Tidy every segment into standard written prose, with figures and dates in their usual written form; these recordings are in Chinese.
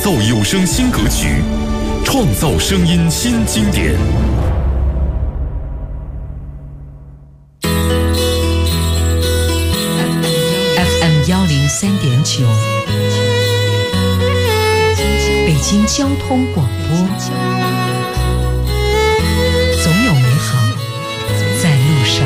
造有声新歌曲，创造声音新经典。 FM 103.9，北京交通广播，总有美好在路上。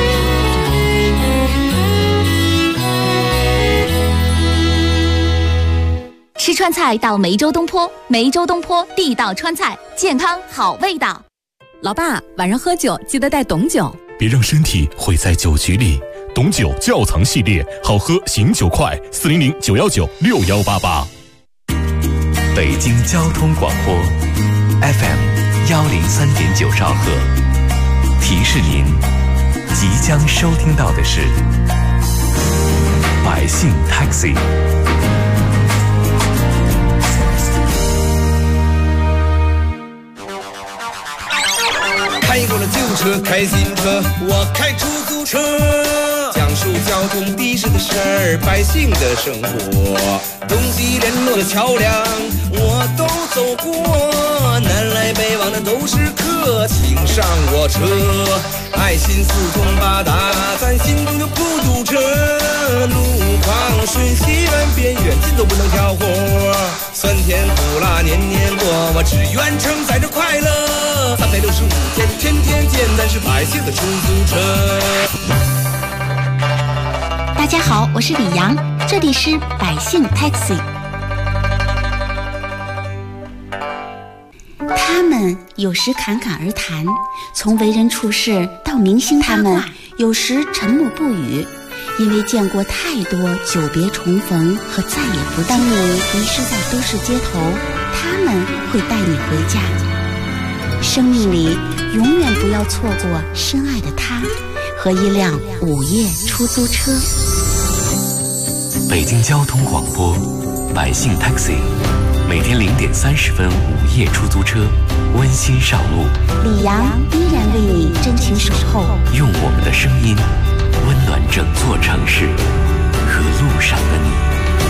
吃川菜到梅州东坡，梅州东坡地道川菜，健康好味道。 老爸，晚上喝酒记得带董酒， 别让身体毁在酒局里。董酒窖藏系列，好喝醒酒快，400-919-6188。 北京交通广播 FM 103.9兆赫，提示您即将收听到的是百姓 Taxi。 开过了旧车，开新车，我开出租车，讲述交通的士的事儿，百姓的生活，东西联络的桥梁我都走过，南来北往的都是客，请上我车，爱心四通八达，咱心中就不堵车，路况瞬息万变，远近都不能挑活，酸甜苦辣年年过，我只愿承载着快乐，365天天天见，咱是百姓的出租车。 大家好，我是李阳，这里是百姓 Taxi。 他们有时侃侃而谈，从为人处事到明星八卦，他们有时沉默不语，因为见过太多久别重逢和再也不见。当你迷失在都市街头，他们会带你回家。生命里永远不要错过深爱的他和一辆午夜出租车。 北京交通广播百姓 Taxi， 每天0点30分午夜出租车，温馨上路。 李阳依然为你真情守候， 用我们的声音温暖整座城市和路上的你。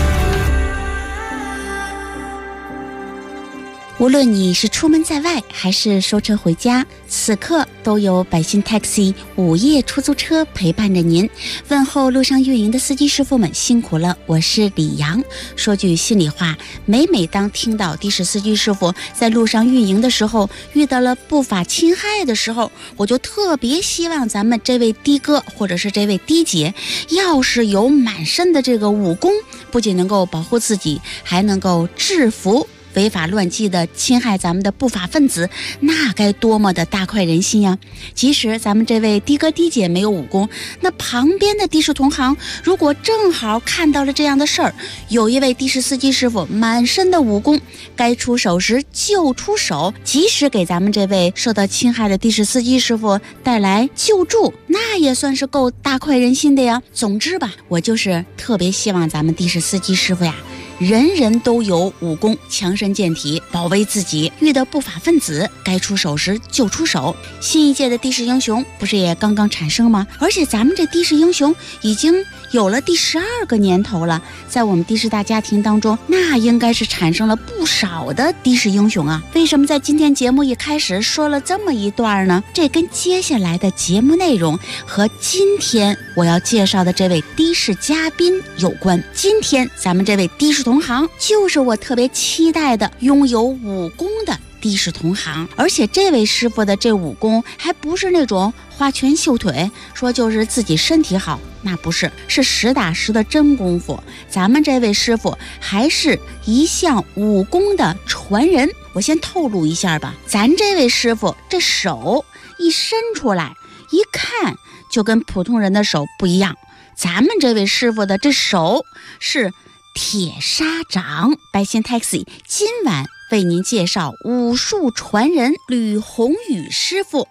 无论你是出门在外还是收车回家，此刻都有百姓 Taxi 午夜出租车陪伴着您。问候路上运营的司机师傅们辛苦了，我是李阳。说句心里话，每当听到的士司机师傅在路上运营的时候遇到了不法侵害的时候，我就特别希望咱们这位的哥或者是这位的姐，要是有满身的这个武功，不仅能够保护自己，还能够制服违法乱纪的侵害咱们的不法分子，那该多么的大快人心呀！即使咱们这位的哥的姐没有武功，那旁边的的士同行如果正好看到了这样的事儿，有一位的士司机师傅满身的武功，该出手时就出手，及时给咱们这位受到侵害的的士司机师傅带来救助，那也算是够大快人心的呀。总之吧，我就是特别希望咱们的士司机师傅呀，人人都有武功，强身健体，保卫自己，遇到不法分子该出手时就出手。新一届的的士英雄不是也刚刚产生吗？而且咱们这的士英雄已经有了第12个年头了，在我们的士大家庭当中，那应该是产生了不少的的士英雄啊。为什么在今天节目一开始说了这么一段呢？这跟接下来的节目内容和今天我要介绍的这位的士嘉宾有关。今天咱们这位的士同行就是我特别期待的拥有武功的的士同行，而且这位师傅的这武功还不是那种花拳绣腿，说就是自己身体好，那不是，是实打实的真功夫。咱们这位师傅还是一项武功的传人。我先透露一下吧，咱这位师傅这手一伸出来，一看就跟普通人的手不一样，咱们这位师傅的这手是铁砂掌。百姓 Taxi 今晚为您介绍武术传人吕宏宇师傅。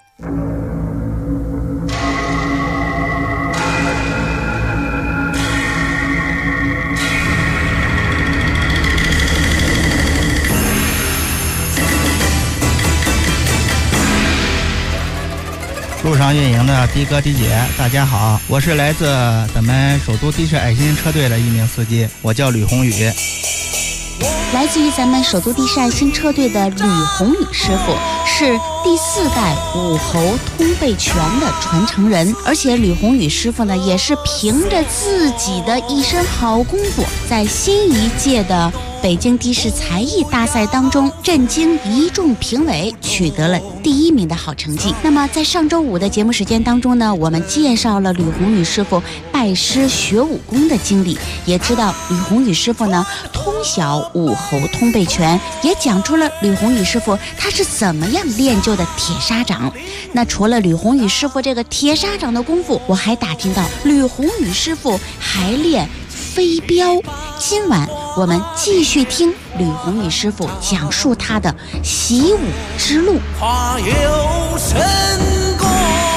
路上运营的的哥的姐大家好，我是来自咱们首都的士爱心车队的一名司机，我叫吕宏宇。 来自于咱们首都地势爱心车队的吕宏宇师傅，是第4代武侯通背拳的传承人。而且吕宏宇师傅呢，也是凭着自己的一身好功夫，在新一届的北京的士才艺大赛当中震惊一众评委，取得了第1名的好成绩。那么在上周五的节目时间当中呢，我们介绍了吕宏宇师傅拜师学武功的经历，也知道吕宏宇师傅呢通晓武侯通背拳，也讲出了吕宏宇师傅他是怎么样练就的铁砂掌。那除了吕宏宇师傅这个铁砂掌的功夫，我还打听到吕宏宇师傅还练飞镖。今晚我们继续听吕宏宇师傅讲述他的习武之路。 他有神功。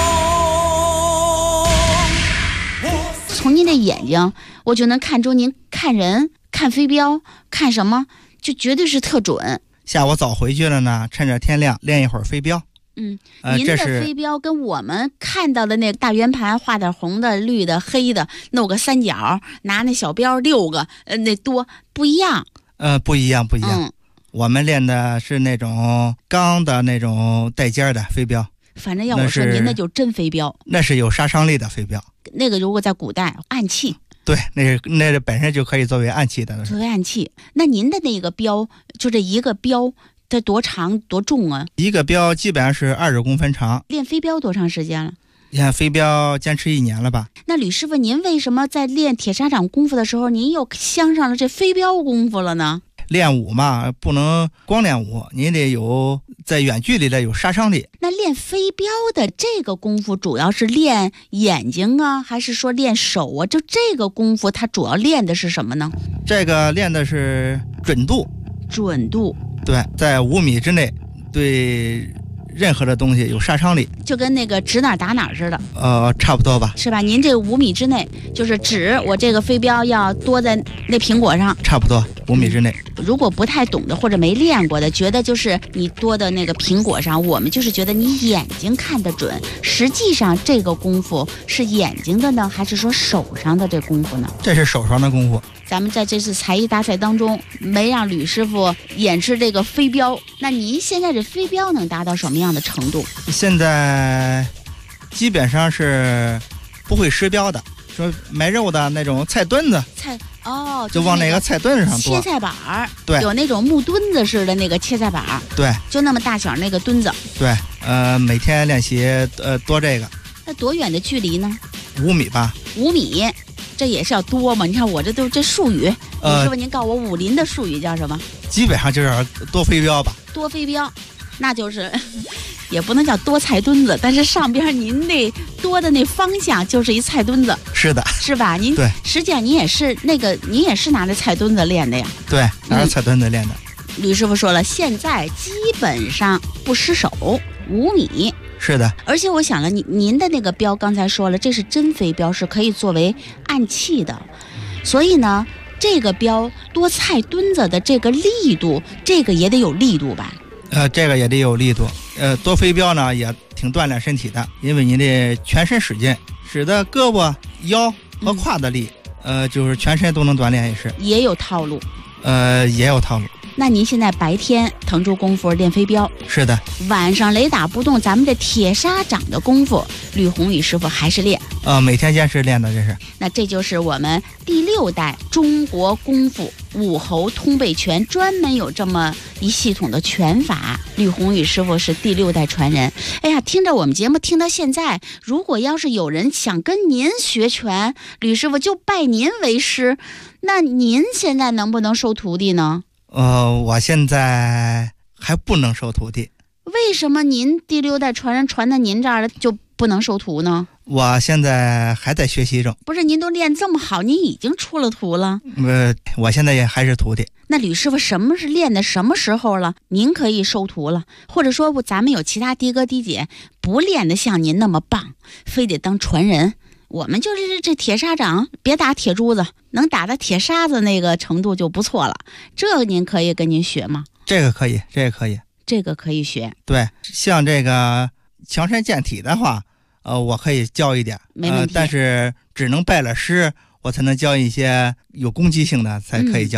从您的眼睛，我就能看出您看人、看飞镖、看什么，就绝对是特准。 下午早回去了呢，趁着天亮练一会儿飞镖。 您的飞镖跟我们看到的那大圆盘，画点红的、绿的、黑的，弄个三角，拿那小镖6个，那多不一样。 不一样。我们练的是那种钢的那种带尖的飞镖。 反正要我说，您那就真飞镖， 那是有杀伤力的飞镖。 那个如果在古代暗器， 对，那本身就可以作为暗器的。 作为暗器，那您的那个镖，就这一个镖，它多长多重啊？ 一个镖基本上是20公分长。 练飞镖多长时间了？ 练飞镖坚持1年了吧。 那吕师傅，您为什么在练铁砂掌功夫的时候，您又镶上了这飞镖功夫了呢？ 练武嘛，不能光练武，你得有在远距离的有杀伤力。 那练飞镖的这个功夫主要是练眼睛啊，还是说练手啊？就这个功夫它主要练的是什么呢？ 这个练的是准度。对，在5米之内对任何的东西有杀伤力， 就跟那个指哪打哪似的。 差不多吧， 是吧？您这5米之内，就是指我这个飞镖要多在那苹果上， 差不多5米之内。 如果不太懂的或者没练过的，觉得就是你多的那个苹果上，我们就是觉得你眼睛看得准。实际上这个功夫是眼睛的呢，还是说手上的这功夫呢？ 这是手上的功夫。 咱们在这次才艺大赛当中没让吕师傅演示这个飞镖，那您现在这飞镖能达到什么样的程度？ 现在基本上是不会失镖的，说买肉的那种菜墩子， 就往那个菜墩子上剁。 切菜板儿， 对， 有那种木墩子似的那个切菜板儿， 对， 就那么大小那个墩子。 对，每天练习多这个。 那多远的距离呢 ？5米吧。 5米，这也是要多吗？你看我这术语，师傅您告诉我武林的术语叫什么？ 基本上就是多飞镖吧。多飞镖，那就是也不能叫多菜墩子，但是上边您那多的那方向就是一菜墩子。 是的， 是吧？您对， 实际上您也是拿着菜墩子练的呀。 对，拿着菜墩子练的。 吕师傅说了，现在基本上不失手，5米。 是的， 而且我想了，您的那个镖刚才说了，这是真飞镖，是可以作为暗器的，所以呢，这个镖多菜墩子的这个力度，这个也得有力度吧？ 这个也得有力度。多飞镖呢也挺锻炼身体的，因为你得全身使劲，使得胳膊、腰和胯的力，就是全身都能锻炼，也有套路。也有套路。 那您现在白天腾出功夫练飞镖， 是的， 晚上雷打不动咱们这铁砂掌的功夫，吕宏宇师傅还是练。 每天坚持练的，这是。 那这就是我们第6代中国功夫武侯通背拳，专门有这么一系统的拳法。吕宏宇师傅是第6代传人。哎呀，听着我们节目听到现在，如果要是有人想跟您学拳，吕师傅就拜您为师，那您现在能不能收徒弟呢？ 我现在还不能收徒弟。 为什么您第6代传人传到您这儿了就不能收徒呢？ 我现在还在学习中。 不是，您都练这么好，您已经出了徒了。 我现在也还是徒弟。 那吕师傅什么是练的什么时候了？您可以收徒了，或者说咱们有其他的哥的姐不练的像您那么棒，非得当传人。我们就是这铁砂掌，别打铁珠子，能打到铁沙子那个程度就不错了。这您可以跟您学吗？ 这个可以，这个可以， 这个可以学。 对，像这个强身健体的话，我可以教一点， 没问题。 但是只能拜了师，我才能教一些有攻击性的，才可以教呢。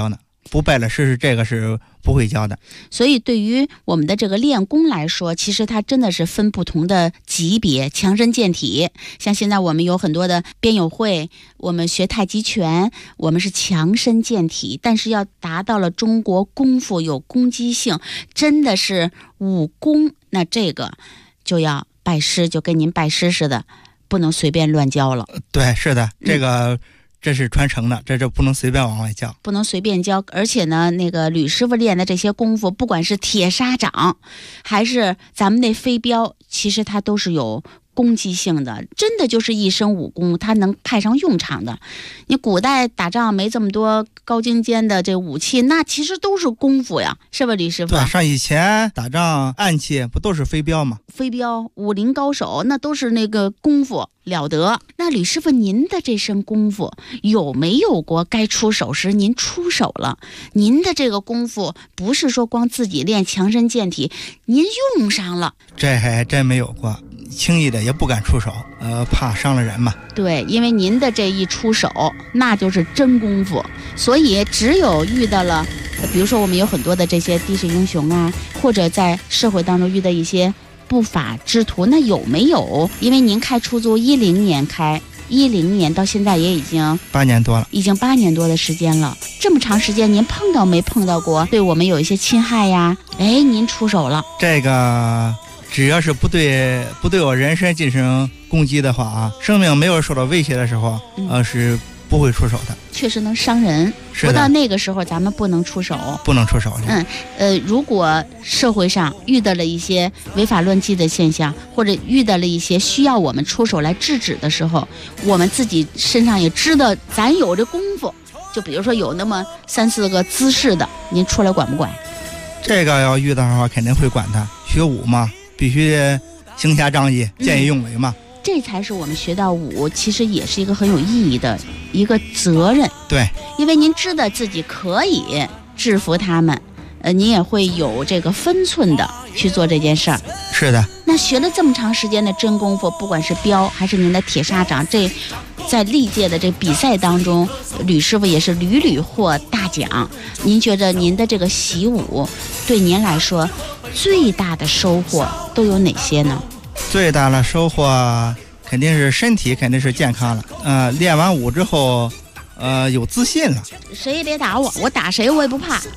不拜了试试，这个是不会教的。 所以对于我们的这个练功来说，其实它真的是分不同的级别，强身健体。像现在我们有很多的边友会，我们学太极拳，我们是强身健体，但是要达到了中国功夫有攻击性，真的是武功，那这个就要拜师，就跟您拜师似的，不能随便乱教了。 对，是的，这是传承的，这不能随便往外教， 不能随便教。而且呢，那个吕师傅练的这些功夫，不管是铁砂掌，还是咱们那飞镖，其实它都是有攻击性的，真的就是一身武功，它能派上用场的。你古代打仗没这么多高精尖的这武器，那其实都是功夫呀，是吧，吕师傅？ 对，上以前打仗暗器不都是飞镖吗？ 飞镖，武林高手那都是那个功夫了得。那吕师傅，您的这身功夫有没有过该出手时您出手了？您的这个功夫不是说光自己练强身健体，您用上了？ 这还真没有过，轻易的也不敢出手，怕伤了人嘛。 对，因为您的这一出手，那就是真功夫，所以只有遇到了，比如说我们有很多的这些的士英雄啊，或者在社会当中遇到一些不法之徒，那有没有？因为您开出租10年开，10年到现在也已经 8年多了， 已经8年多的时间了。这么长时间，您碰到没碰到过对我们有一些侵害呀？哎，您出手了。 这个只要是不对我人身进行攻击的话啊，生命没有受到威胁的时候，是不会出手的。 确实能伤人，不到那个时候咱们不能出手， 不能出手。 如果社会上遇到了一些违法乱纪的现象，或者遇到了一些需要我们出手来制止的时候，我们自己身上也知道咱有这功夫，就比如说有那么3、4个姿势的，您出来管不管？ 这个要遇到的话肯定会管他，学武嘛，必须行侠仗义，见义勇为嘛。 这才是我们学到武，其实也是一个很有意义的一个责任。 对， 因为您知道自己可以制服他们，您也会有这个分寸的去做这件事儿。 是的。 那学了这么长时间的真功夫，不管是镖还是您的铁砂掌，这在历届的这比赛当中，吕师傅也是屡屡获大奖。您觉得您的这个习武对您来说最大的收获都有哪些呢？ 最大的收获肯定是身体肯定是健康了，练完武之后有自信了。 谁也别打我，我打谁我也不怕。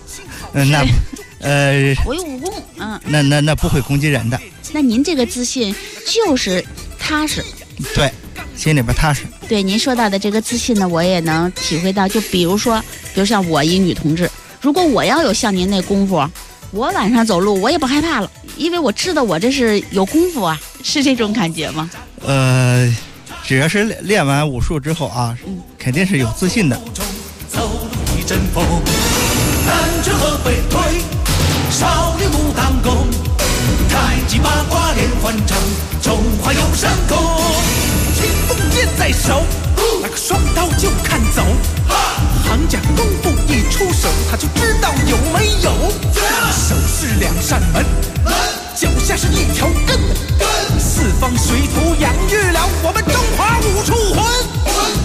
我有武功， 那不会攻击人的。 那您这个自信就是踏实。 对，心里边踏实。 对，您说到的这个自信呢，我也能体会到。就比如像我一女同志，如果我要有像您那功夫，我晚上走路我也不害怕了，因为我知道我这是有功夫啊，是这种感觉吗？ 只要是练完武术之后啊，肯定是有自信的。 走一阵风，南拳和北推，少林武当功，太极八卦连环掌，中华有神功，清风剑在手，那个双刀就看走，行家功夫一出手，他就知道有没有。手是2扇门，脚下是一条根，四方水土养育了我们中华武术魂。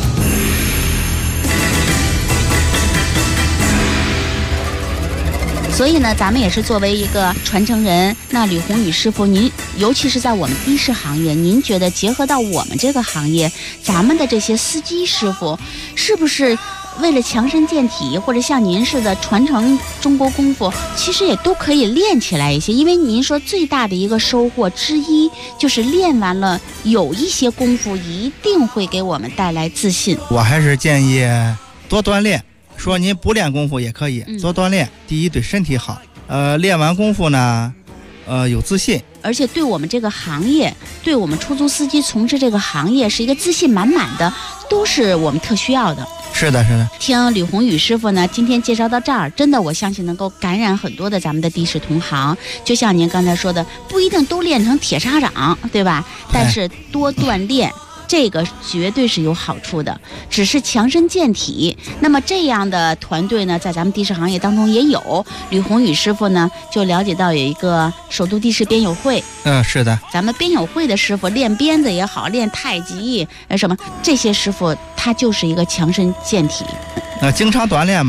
所以呢，咱们也是作为一个传承人，那吕宏宇师傅，您尤其是在我们的士行业，您觉得结合到我们这个行业，咱们的这些司机师傅，是不是为了强身健体，或者像您似的传承中国功夫，其实也都可以练起来一些？因为您说最大的一个收获之一，就是练完了有一些功夫一定会给我们带来自信。 我还是建议多锻炼。说您不练功夫也可以多锻炼，第一对身体好，练完功夫呢，有自信， 而且对我们这个行业，对我们出租司机从事这个行业是一个自信满满的，都是我们特需要的。 是的，是的。 听吕宏宇师傅呢，今天介绍到这儿，真的我相信能够感染很多的咱们的的士同行。就像您刚才说的，不一定都练成铁砂掌，对吧？但是多锻炼。这个绝对是有好处的，只是强身健体。那么这样的团队呢，在咱们的士行业当中也有。吕宏宇师傅呢，就了解到有一个首都的士鞭友会。 是的。 咱们鞭友会的师傅练鞭子也好，练太极什么，这些师傅他就是一个强身健体。 经常锻炼嘛。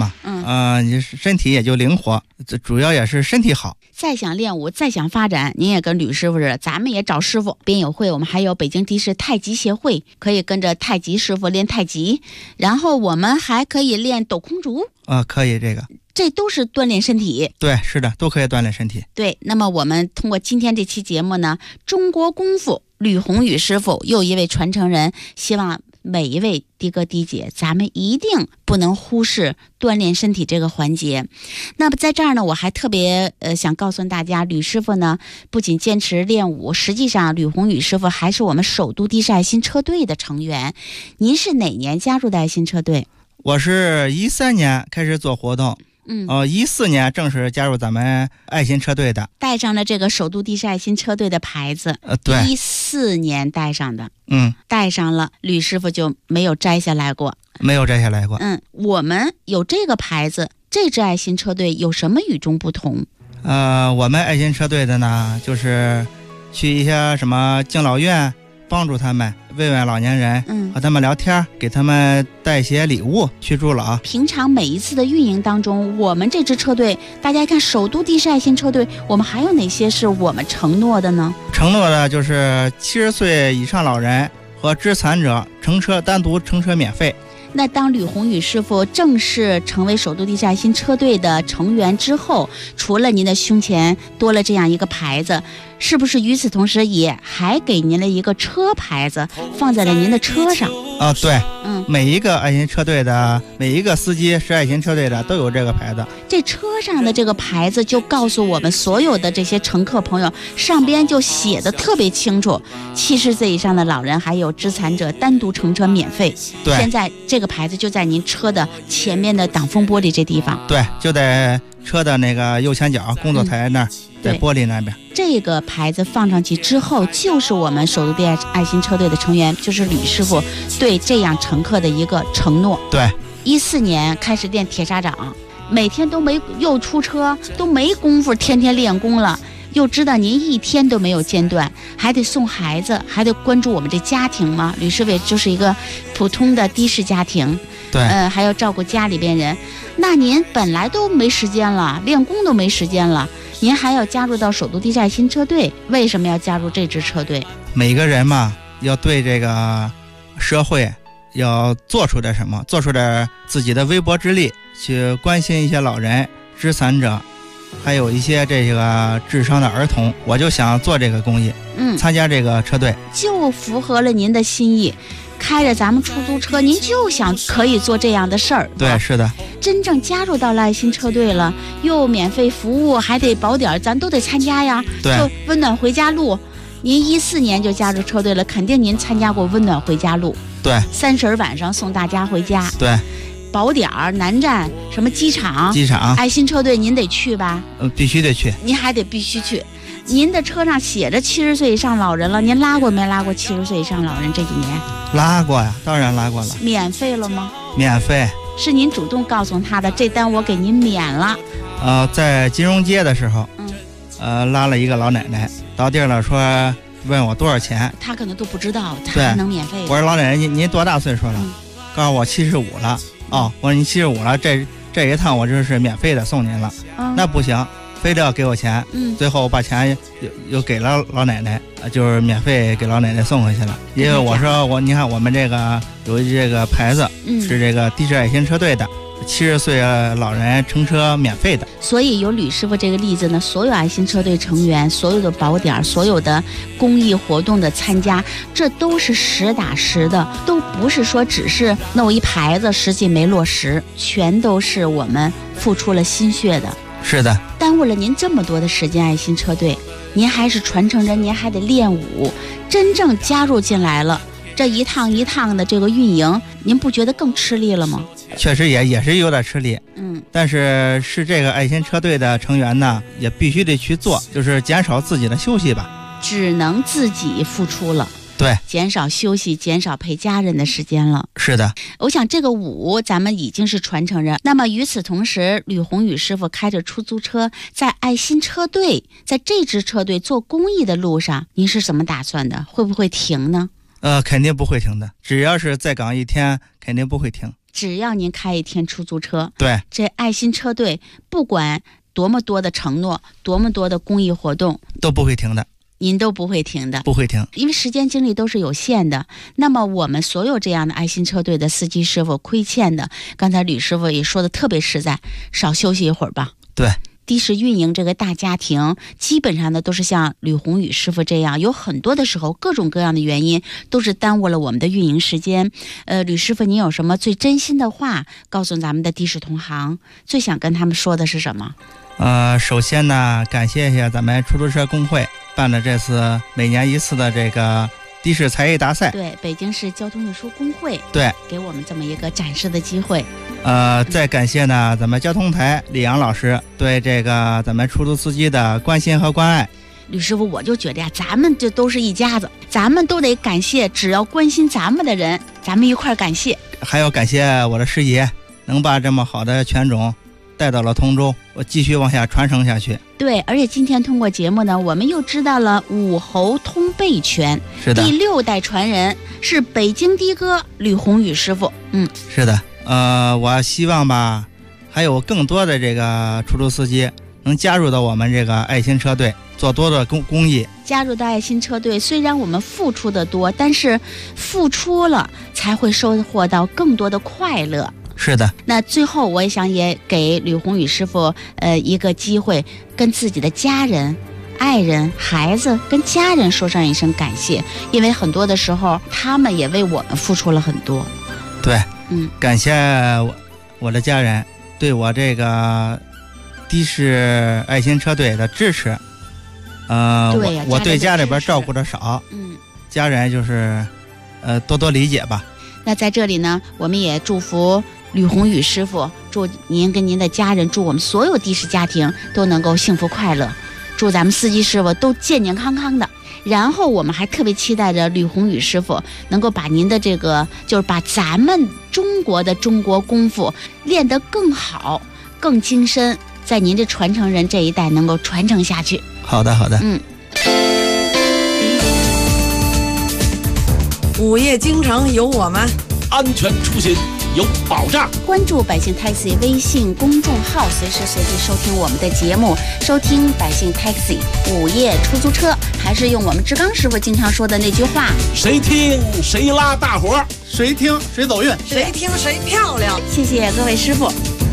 你身体也就灵活，主要也是身体好。 再想练武，再想发展，您也跟吕师傅似的，咱们也找师傅。边友会我们还有北京的士太极协会，可以跟着太极师傅练太极，然后我们还可以练抖空竹。 可以，这都是锻炼身体。 对，是的，都可以锻炼身体。 对，那么我们通过今天这期节目呢，中国功夫吕宏宇师傅又一位传承人，希望每一位的哥的姐，咱们一定不能忽视锻炼身体这个环节。那么在这儿呢，我还特别想告诉大家，吕师傅呢不仅坚持练武，实际上吕宏宇师傅还是我们首都的士爱心车队的成员。您是哪年加入的爱心车队？ 我是13年开始做活动。14年正式加入咱们爱心车队的， 带上了这个首都的士爱心车队的牌子。 对 ，14年带上的。带上了，吕师傅就没有摘下来过。 没有摘下来过。 我们有这个牌子，这支爱心车队有什么与众不同？ 我们爱心车队的呢，就是去一些什么敬老院，帮助他们慰问老年人，和他们聊天，给他们带一些礼物去助老。 平常每一次的运营当中，我们这支车队，大家看首都的士爱心车队，我们还有哪些是我们承诺的呢？ 承诺的就是70岁以上老人和肢残者单独乘车免费。 那当吕宏宇师傅正式成为首都的士爱心车队的成员之后，除了您的胸前多了这样一个牌子，是不是与此同时也还给您了一个车牌子放在了您的车上？ 对，每一个爱心车队的每一个司机是爱心车队的都有这个牌子。 这车上的这个牌子就告诉我们所有的这些乘客朋友，上边就写的特别清楚，70岁以上的老人还有肢残者单独乘车免费。 对， 现在这个牌子就在您车的前面的挡风玻璃这地方。 对，就在车的那个右前角工作台那儿，在玻璃那边。 这个牌子放上去之后，就是我们首都的爱心车队的成员，就是吕师傅对这样乘客的一个承诺。 对 ，14年开始练铁砂掌，每天又出车，都没功夫天天练功了，又知道您一天都没有间断，还得送孩子，还得关注我们这家庭嘛。吕师傅就是一个普通的的士家庭， 对， 还要照顾家里边人。那您本来都没时间了，练功都没时间了，您还要加入到首都的士爱心车队，为什么要加入这支车队？ 每个人嘛，要对这个社会要做出点什么，做出点自己的微薄之力，去关心一些老人、肢残者，还有一些这个智商的儿童。我就想做这个公益，参加这个车队， 就符合了您的心意。开着咱们出租车，您就想可以做这样的事儿。 对，是的。 真正加入到了爱心车队了，又免费服务，还得保点，咱都得参加呀。 对， 就温暖回家路，您14年就加入车队了，肯定您参加过温暖回家路。 对 ，30晚上送大家回家。 对， 宝点儿、南站、什么机场，爱心车队您得去吧？ 必须得去。 您还得必须去。您的车上写着70岁以上老人了，您拉过没拉过70岁以上老人这几年？ 拉过呀，当然拉过了。 免费了吗？ 免费。 是您主动告诉他的，这单我给您免了。 在金融街的时候，拉了一个老奶奶，到地儿了说问我多少钱， 他可能都不知道，他还能免费。 我说老奶奶您多大岁数了？告诉我75了。我说你75了，这一趟我就是免费的送您了。那不行，非得要给我钱。最后我把钱又给了老奶奶，就是免费给老奶奶送回去了。因为我说你看我们这个有这个牌子，是这个的士爱心车队的，70岁老人乘车免费的。 所以有吕师傅这个例子呢，所有爱心车队成员，所有的保点，所有的公益活动的参加，这都是实打实的，都不是说只是弄一牌子，实际没落实，全都是我们付出了心血的。 是的， 耽误了您这么多的时间，爱心车队，您还是传承人，您还得练武，真正加入进来了，这一趟一趟的这个运营，您不觉得更吃力了吗？ 确实也是有点吃力，但是这个爱心车队的成员呢，也必须得去做，就是减少自己的休息吧， 只能自己付出了。 对， 减少休息，减少陪家人的时间了。 是的， 我想这个武咱们已经是传承人。那么与此同时，吕宏宇师傅开着出租车，在爱心车队，在这支车队做公益的路上，您是怎么打算的？会不会停呢？ 肯定不会停的，只要是在岗一天，肯定不会停。 只要您开一天出租车， 对， 这爱心车队不管多么多的承诺，多么多的公益活动， 都不会停的。 您都不会停的， 不会停， 因为时间精力都是有限的。那么我们所有这样的爱心车队的司机师傅亏欠的，刚才吕师傅也说的特别实在，少休息一会儿吧。 对， 的士运营这个大家庭，基本上呢都是像吕宏宇师傅这样，有很多的时候各种各样的原因都是耽误了我们的运营时间。吕师傅，您有什么最真心的话告诉咱们的的士同行？最想跟他们说的是什么？ 首先呢，感谢一下咱们出租车工会办的这次每年一次的这个的士才艺大赛。 对，北京市交通运输工会对给我们这么一个展示的机会。 再感谢呢咱们交通台李阳老师对这个咱们出租司机的关心和关爱。 吕师傅，我就觉得呀，咱们这都是一家子，咱们都得感谢只要关心咱们的人，咱们一块儿感谢。 还要感谢我的师爷，能把这么好的犬种带到了通州，我继续往下传承下去。 对，而且今天通过节目呢，我们又知道了武侯通背拳， 是的， 第6代传人是北京的哥吕宏宇师傅。 是的，我希望吧，还有更多的这个出租司机能加入到我们这个爱心车队，做多的公益。 加入到爱心车队，虽然我们付出的多，但是付出了才会收获到更多的快乐。 是的， 那最后我也想也给吕宏宇师傅一个机会，跟自己的家人、爱人、孩子跟家人说上一声感谢，因为很多的时候他们也为我们付出了很多。 对，感谢我的家人对我这个的士爱心车队的支持。我对家里边照顾的少，家人就是多多理解吧。 那在这里呢，我们也祝福吕宏宇师傅，祝您跟您的家人，祝我们所有的士家庭都能够幸福快乐，祝咱们司机师傅都健健康康的。然后我们还特别期待着吕宏宇师傅能够把您的这个，就是把咱们中国的中国功夫练得更好、更精深，在您这传承人这一代能够传承下去。 好的，好的。 午夜京城有我们， 安全出行有保障。 关注百姓 Taxi 微信公众号，随时随地收听我们的节目，收听百姓 Taxi 午夜出租车。还是用我们志刚师傅经常说的那句话： 谁听谁拉大伙， 谁听谁走运， 谁听谁漂亮。 谢谢各位师傅。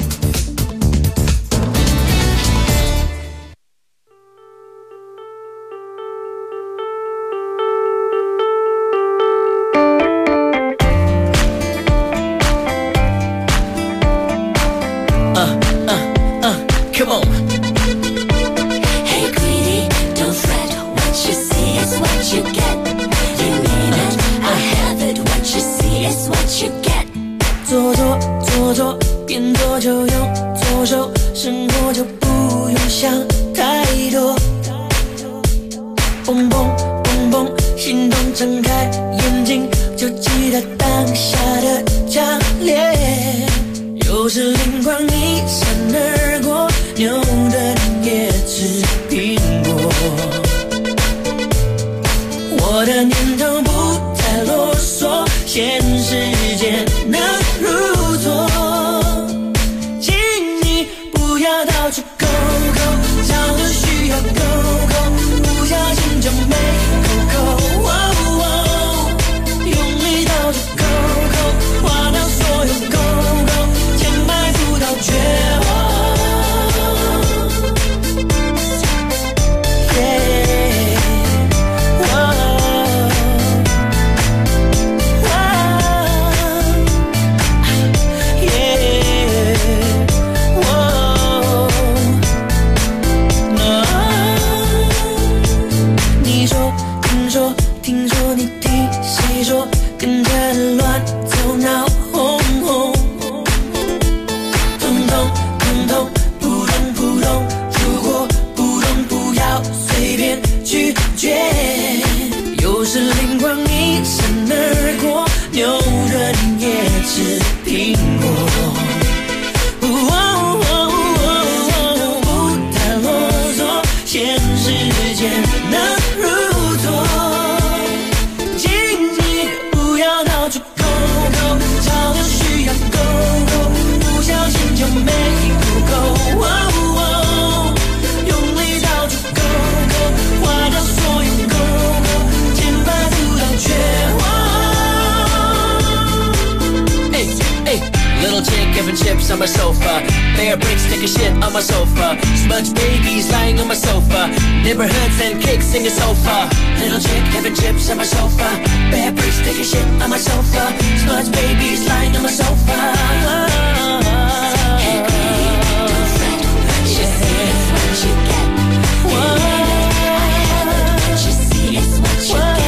Come on. Hey, greedy, don't fret. What you see is what you get. You need it, I have it. What you see is what you get. 做，边做就用左手，生活就不用想太多。蹦蹦蹦蹦，心动睁开眼睛，就记得当下的强烈。有时灵光一闪而过，牛顿也吃苹果。我的念头不再啰嗦，限时间能如昨。请你不要到处勾勾，找的需要勾勾，不小心就没勾勾。用力到处勾勾，划掉所有勾勾，填埋不到绝望。你说 Bear bricks, take a shit on my sofa. Smudge babies lying on my sofa. Neighborhoods and cakes singing sofa. Little chick having chips on my sofa. Bear bricks, take a shit on my sofa. Smudge babies lying on my sofa. Hey baby, don't fret. What you see is what you get. I have it. What you see is what you get.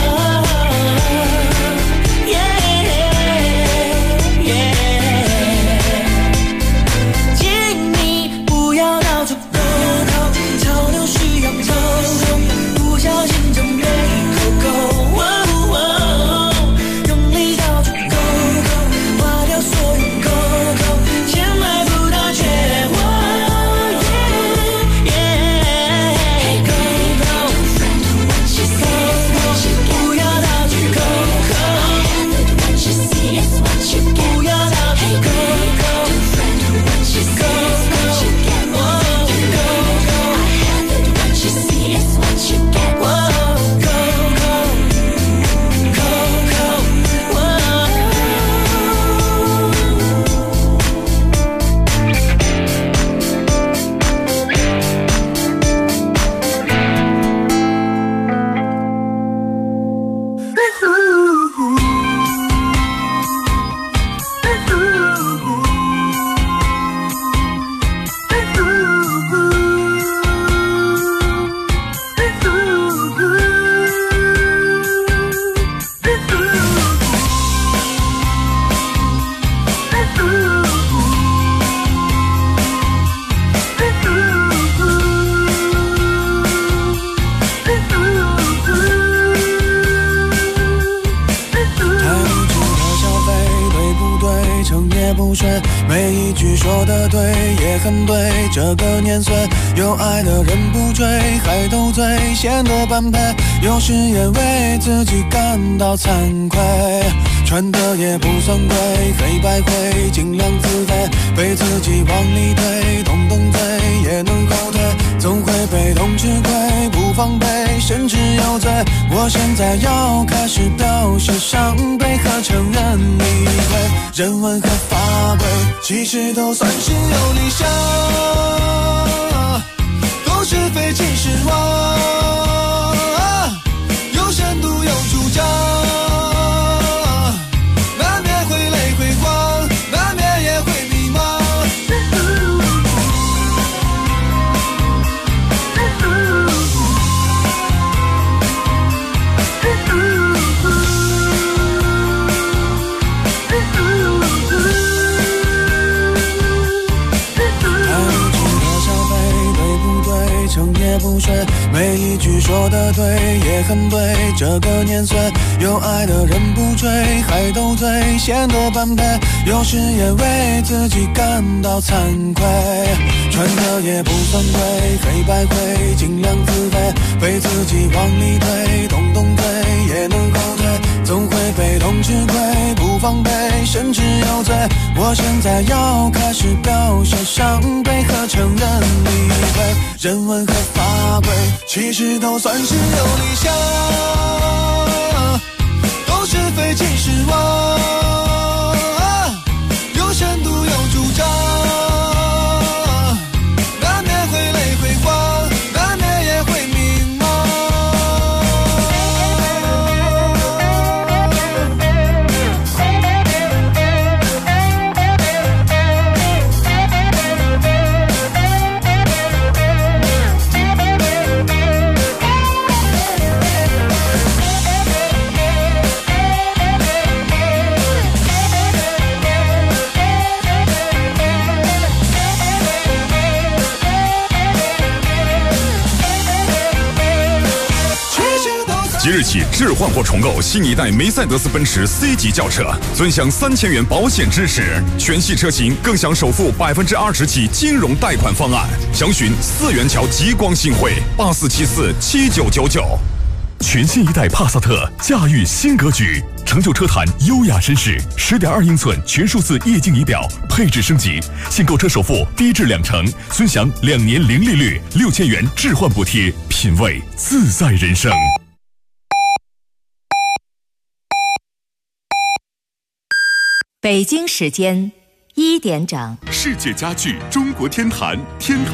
每一句说的对也很对，这个年岁有爱的人不追，还斗嘴显得般配，有时也为自己感到惭愧，穿的也不算贵，黑白灰尽量自卑，被自己往里推，动动嘴也能后退，总会被动吃亏，不防备甚至有罪，我现在要开始表示伤悲和承认理会，人文和法规其实都算是有理想，都是非其实妄，有深度有主张，难免会累会慌，难免也会迷茫，成也不睡，每一句说的对也很对，这个年岁有爱的人不追，还斗嘴显得般配，有时也为自己感到惭愧，穿的也不算贵，黑白灰尽量自卑，被自己往里推，动动嘴也能后退，总会被动吃亏，不防备甚至有罪，我现在要开始表示伤悲和承认理会，人文和法规其实都算是有理想，都是非其实妄，有深度有主张，难免会累会慌，难免也会迷茫。 即日起置换或重购新一代梅赛德斯奔驰 C 级轿车，尊享3000元保险支持，全系车型更享首付20%起金融贷款方案。详询4元桥极光新汇84747999。全新一代帕萨特驾驭新格局，成就车坛优雅绅士，10.2英寸全数字液晶仪表，配置升级，现购车首付低至2成，尊享2年零利率，6000元置换补贴，品味自在人生。 北京时间 1点整， 世界家具中国天坛，天坛